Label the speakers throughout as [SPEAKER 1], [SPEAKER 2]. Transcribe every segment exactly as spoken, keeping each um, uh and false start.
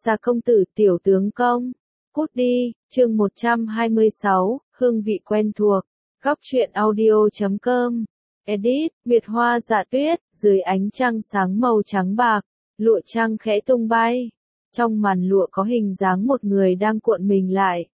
[SPEAKER 1] Gia công tử tiểu tướng công. Cút đi, chương một trăm hai mươi sáu, hương vị quen thuộc. Góc truyện audio chấm com. Edit, Việt Hoa Dạ Tuyết, dưới ánh trăng sáng màu trắng bạc, lụa trăng khẽ tung bay. Trong màn lụa có hình dáng một người đang cuộn mình lại.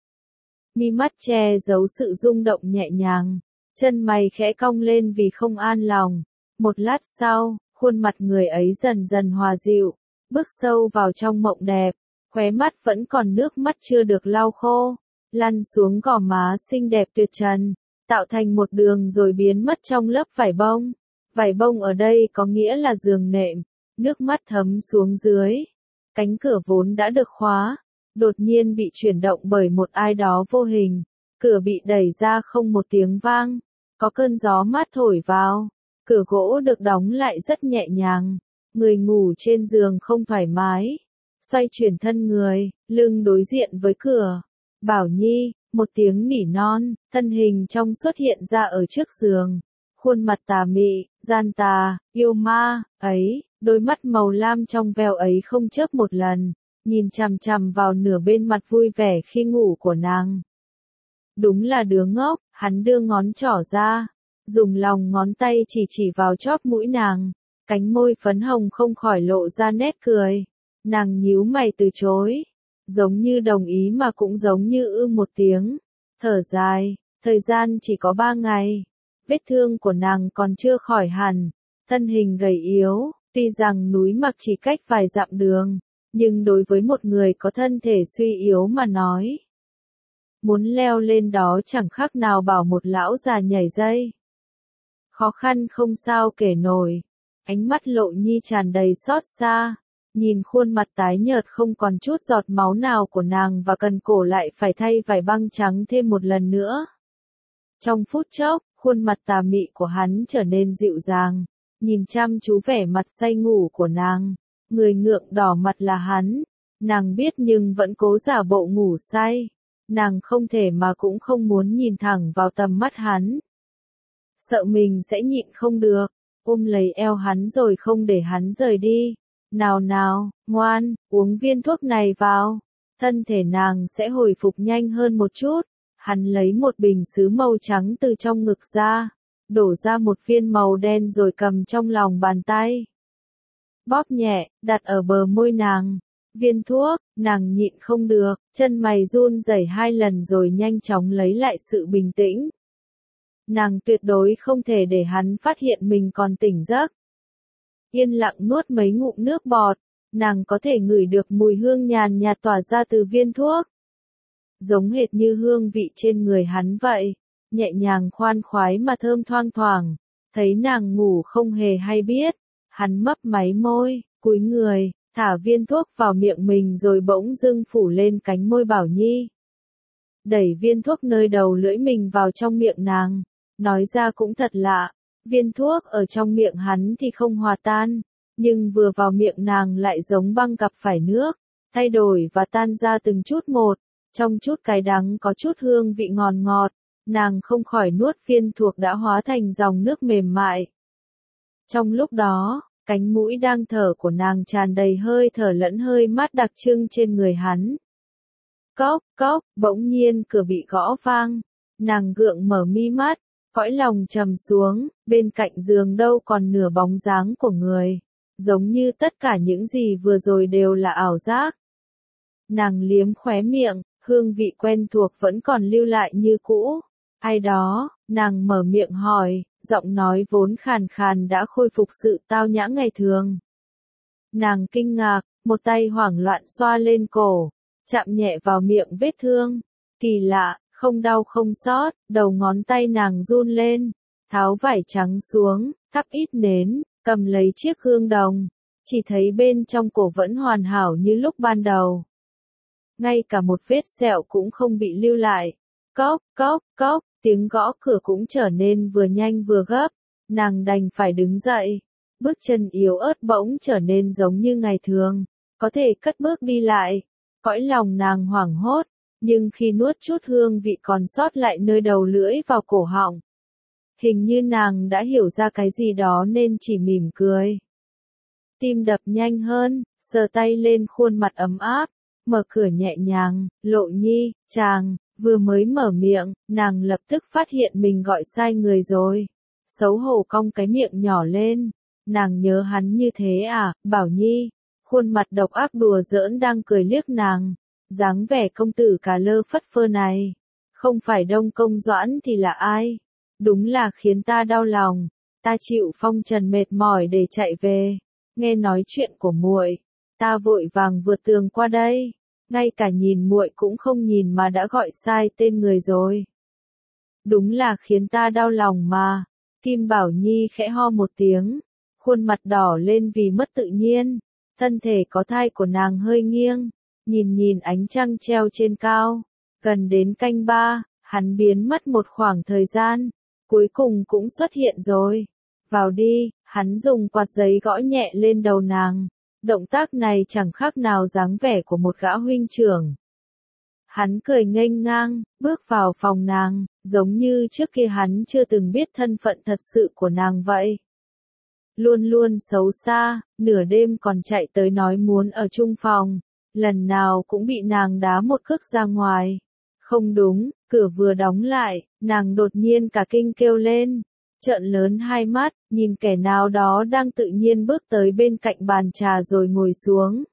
[SPEAKER 1] Mi mắt che giấu sự rung động nhẹ nhàng, chân mày khẽ cong lên vì không an lòng. Một lát sau, khuôn mặt người ấy dần dần hòa dịu, bước sâu vào trong mộng đẹp, khóe mắt vẫn còn nước mắt chưa được lau khô, lăn xuống gò má xinh đẹp tuyệt trần, tạo thành một đường rồi biến mất trong lớp vải bông. Vải bông ở đây có nghĩa là giường nệm, nước mắt thấm xuống dưới. Cánh cửa vốn đã được khóa, đột nhiên bị chuyển động bởi một ai đó vô hình, cửa bị đẩy ra không một tiếng vang, có cơn gió mát thổi vào, cửa gỗ được đóng lại rất nhẹ nhàng, người ngủ trên giường không thoải mái, xoay chuyển thân người, lưng đối diện với cửa. Bảo Nhi, một tiếng nỉ non, thân hình trong xuất hiện ra ở trước giường, khuôn mặt tà mị, gian tà, yêu ma, ấy, đôi mắt màu lam trong veo ấy không chớp một lần, nhìn chằm chằm vào nửa bên mặt vui vẻ khi ngủ của nàng. Đúng là đứa ngốc, hắn đưa ngón trỏ ra, dùng lòng ngón tay chỉ chỉ vào chóp mũi nàng, cánh môi phấn hồng không khỏi lộ ra nét cười. Nàng nhíu mày từ chối, giống như đồng ý mà cũng giống như ư một tiếng, thở dài, thời gian chỉ có ba ngày, vết thương của nàng còn chưa khỏi hẳn, thân hình gầy yếu, tuy rằng núi Mặc chỉ cách vài dặm đường, nhưng đối với một người có thân thể suy yếu mà nói, muốn leo lên đó chẳng khác nào bảo một lão già nhảy dây. Khó khăn không sao kể nổi, ánh mắt Lộ Nhi tràn đầy xót xa, nhìn khuôn mặt tái nhợt không còn chút giọt máu nào của nàng và cần cổ lại phải thay vải băng trắng thêm một lần nữa. Trong phút chốc, khuôn mặt tà mị của hắn trở nên dịu dàng, nhìn chăm chú vẻ mặt say ngủ của nàng, người ngượng đỏ mặt là hắn, nàng biết nhưng vẫn cố giả bộ ngủ say, nàng không thể mà cũng không muốn nhìn thẳng vào tầm mắt hắn. Sợ mình sẽ nhịn không được, ôm lấy eo hắn rồi không để hắn rời đi. Nào nào, ngoan, uống viên thuốc này vào, thân thể nàng sẽ hồi phục nhanh hơn một chút. Hắn lấy một bình sứ màu trắng từ trong ngực ra, đổ ra một viên màu đen rồi cầm trong lòng bàn tay. Bóp nhẹ, đặt ở bờ môi nàng. Viên thuốc, nàng nhịn không được, chân mày run rẩy hai lần rồi nhanh chóng lấy lại sự bình tĩnh. Nàng tuyệt đối không thể để hắn phát hiện mình còn tỉnh giấc. Yên lặng nuốt mấy ngụm nước bọt, nàng có thể ngửi được mùi hương nhàn nhạt tỏa ra từ viên thuốc. Giống hệt như hương vị trên người hắn vậy, nhẹ nhàng khoan khoái mà thơm thoang thoảng, thấy nàng ngủ không hề hay biết, hắn mấp máy môi, cúi người, thả viên thuốc vào miệng mình rồi bỗng dưng phủ lên cánh môi Bảo Nhi. Đẩy viên thuốc nơi đầu lưỡi mình vào trong miệng nàng, nói ra cũng thật lạ. Viên thuốc ở trong miệng hắn thì không hòa tan, nhưng vừa vào miệng nàng lại giống băng gặp phải nước, thay đổi và tan ra từng chút một, trong chút cái đắng có chút hương vị ngọt ngọt, nàng không khỏi nuốt viên thuốc đã hóa thành dòng nước mềm mại. Trong lúc đó, cánh mũi đang thở của nàng tràn đầy hơi thở lẫn hơi mát đặc trưng trên người hắn. Cốc, cốc, bỗng nhiên cửa bị gõ vang, nàng gượng mở mi mắt. Cõi lòng trầm xuống, bên cạnh giường đâu còn nửa bóng dáng của người, giống như tất cả những gì vừa rồi đều là ảo giác. Nàng liếm khóe miệng, hương vị quen thuộc vẫn còn lưu lại như cũ. Ai đó, nàng mở miệng hỏi, giọng nói vốn khàn khàn đã khôi phục sự tao nhã ngày thường. Nàng kinh ngạc, một tay hoảng loạn xoa lên cổ, chạm nhẹ vào miệng vết thương. Kỳ lạ, không đau không xót, đầu ngón tay nàng run lên, tháo vải trắng xuống, thắp ít nến, cầm lấy chiếc gương đồng, chỉ thấy bên trong cổ vẫn hoàn hảo như lúc ban đầu. Ngay cả một vết sẹo cũng không bị lưu lại. Cốc, cốc, cốc, tiếng gõ cửa cũng trở nên vừa nhanh vừa gấp, nàng đành phải đứng dậy, bước chân yếu ớt bỗng trở nên giống như ngày thường, có thể cất bước đi lại, cõi lòng nàng hoảng hốt. Nhưng khi nuốt chút hương vị còn sót lại nơi đầu lưỡi vào cổ họng, hình như nàng đã hiểu ra cái gì đó nên chỉ mỉm cười. Tim đập nhanh hơn, sờ tay lên khuôn mặt ấm áp, mở cửa nhẹ nhàng, Lộ Nhi, chàng, vừa mới mở miệng, nàng lập tức phát hiện mình gọi sai người rồi. Xấu hổ cong cái miệng nhỏ lên, nàng nhớ hắn như thế à, Bảo Nhi, khuôn mặt độc ác đùa giỡn đang cười liếc nàng, dáng vẻ công tử cà lơ phất phơ này, không phải Đông Công Doãn thì là ai? Đúng là khiến ta đau lòng, ta chịu phong trần mệt mỏi để chạy về, nghe nói chuyện của muội, ta vội vàng vượt tường qua đây, ngay cả nhìn muội cũng không nhìn mà đã gọi sai tên người rồi. Đúng là khiến ta đau lòng mà. Kim Bảo Nhi khẽ ho một tiếng, khuôn mặt đỏ lên vì mất tự nhiên, thân thể có thai của nàng hơi nghiêng, nhìn nhìn ánh trăng treo trên cao, gần đến canh ba, hắn biến mất một khoảng thời gian, cuối cùng cũng xuất hiện rồi. Vào đi, hắn dùng quạt giấy gõ nhẹ lên đầu nàng, động tác này chẳng khác nào dáng vẻ của một gã huynh trưởng. Hắn cười nghênh ngang, bước vào phòng nàng, giống như trước kia hắn chưa từng biết thân phận thật sự của nàng vậy. Luôn luôn xấu xa, nửa đêm còn chạy tới nói muốn ở chung phòng, lần nào cũng bị nàng đá một cước ra ngoài. Không đúng, cửa vừa đóng lại, nàng đột nhiên cả kinh kêu lên, trợn lớn hai mắt, nhìn kẻ nào đó đang tự nhiên bước tới bên cạnh bàn trà rồi ngồi xuống.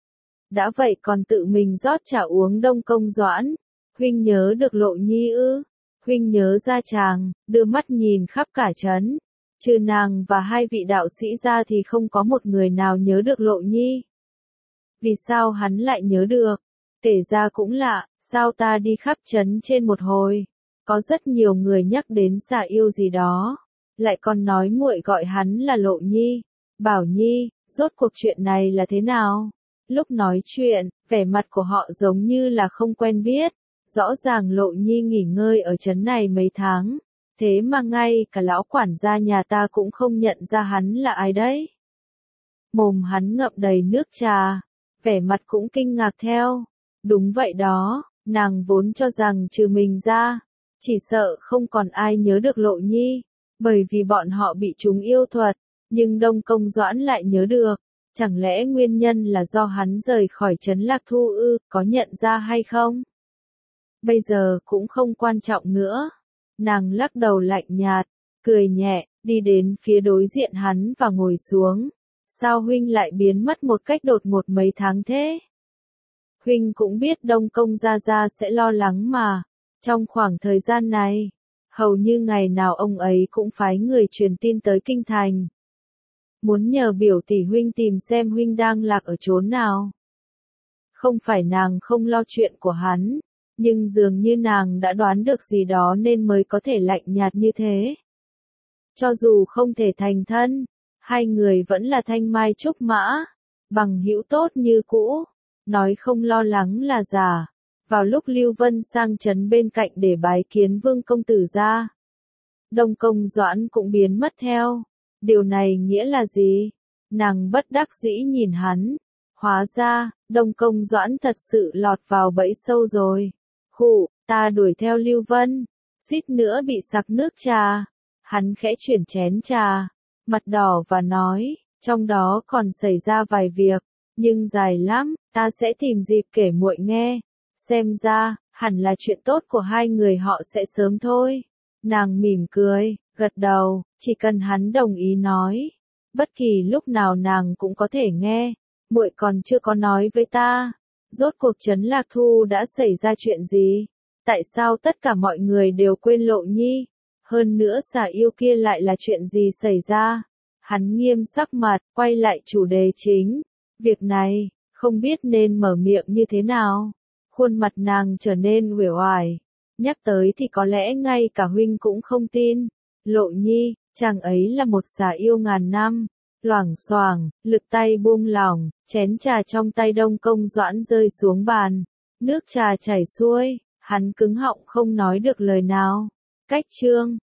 [SPEAKER 1] Đã vậy còn tự mình rót trà uống. Đông Công Doãn, huynh nhớ được Lộ Nhi ư? Huynh nhớ ra chàng, đưa mắt nhìn khắp cả trấn, trừ nàng và hai vị đạo sĩ ra thì không có một người nào nhớ được Lộ Nhi. Vì sao hắn lại nhớ được? Kể ra cũng lạ, sao ta đi khắp trấn trên một hồi, có rất nhiều người nhắc đến xà yêu gì đó, lại còn nói muội gọi hắn là Lộ Nhi. Bảo Nhi, rốt cuộc chuyện này là thế nào? Lúc nói chuyện, vẻ mặt của họ giống như là không quen biết, rõ ràng Lộ Nhi nghỉ ngơi ở trấn này mấy tháng, thế mà ngay cả lão quản gia nhà ta cũng không nhận ra hắn là ai đấy. Mồm hắn ngậm đầy nước trà, vẻ mặt cũng kinh ngạc theo. Đúng vậy đó, nàng vốn cho rằng trừ mình ra, chỉ sợ không còn ai nhớ được Lộ Nhi, bởi vì bọn họ bị trúng yêu thuật, nhưng Đông Công Doãn lại nhớ được. Chẳng lẽ nguyên nhân là do hắn rời khỏi trấn Lạc Thu ư, có nhận ra hay không? Bây giờ cũng không quan trọng nữa. Nàng lắc đầu lạnh nhạt, cười nhẹ, đi đến phía đối diện hắn và ngồi xuống. Sao huynh lại biến mất một cách đột ngột mấy tháng thế? Huynh cũng biết Đông Công gia gia sẽ lo lắng mà. Trong khoảng thời gian này, hầu như ngày nào ông ấy cũng phái người truyền tin tới kinh thành. Muốn nhờ biểu tỷ huynh tìm xem huynh đang lạc ở chốn nào. Không phải nàng không lo chuyện của hắn, nhưng dường như nàng đã đoán được gì đó nên mới có thể lạnh nhạt như thế. Cho dù không thể thành thân, hai người vẫn là thanh mai trúc mã, bằng hữu tốt như cũ, nói không lo lắng là giả. Vào lúc Lưu Vân sang trấn bên cạnh để bái kiến Vương công tử ra, Đông Công Doãn cũng biến mất theo. Điều này nghĩa là gì? Nàng bất đắc dĩ nhìn hắn. Hóa ra, Đông Công Doãn thật sự lọt vào bẫy sâu rồi. Khụ, ta đuổi theo Lưu Vân, suýt nữa bị sặc nước trà. Hắn khẽ chuyển chén trà, mặt đỏ và nói, trong đó còn xảy ra vài việc, nhưng dài lắm, ta sẽ tìm dịp kể muội nghe. Xem ra, hẳn là chuyện tốt của hai người họ sẽ sớm thôi. Nàng mỉm cười, gật đầu, chỉ cần hắn đồng ý nói. Bất kỳ lúc nào nàng cũng có thể nghe. Muội còn chưa có nói với ta. Rốt cuộc trấn Lạc Thu đã xảy ra chuyện gì? Tại sao tất cả mọi người đều quên Lộ Nhi? Hơn nữa xà yêu kia lại là chuyện gì xảy ra? Hắn nghiêm sắc mặt, quay lại chủ đề chính. Việc này, không biết nên mở miệng như thế nào. Khuôn mặt nàng trở nên uể oải. Nhắc tới thì có lẽ ngay cả huynh cũng không tin. Lộ Nhi, chàng ấy là một xà yêu ngàn năm. Loảng xoảng, lực tay buông lỏng, chén trà trong tay Đông Công Doãn rơi xuống bàn. Nước trà chảy xuôi, hắn cứng họng không nói được lời nào. Cách chương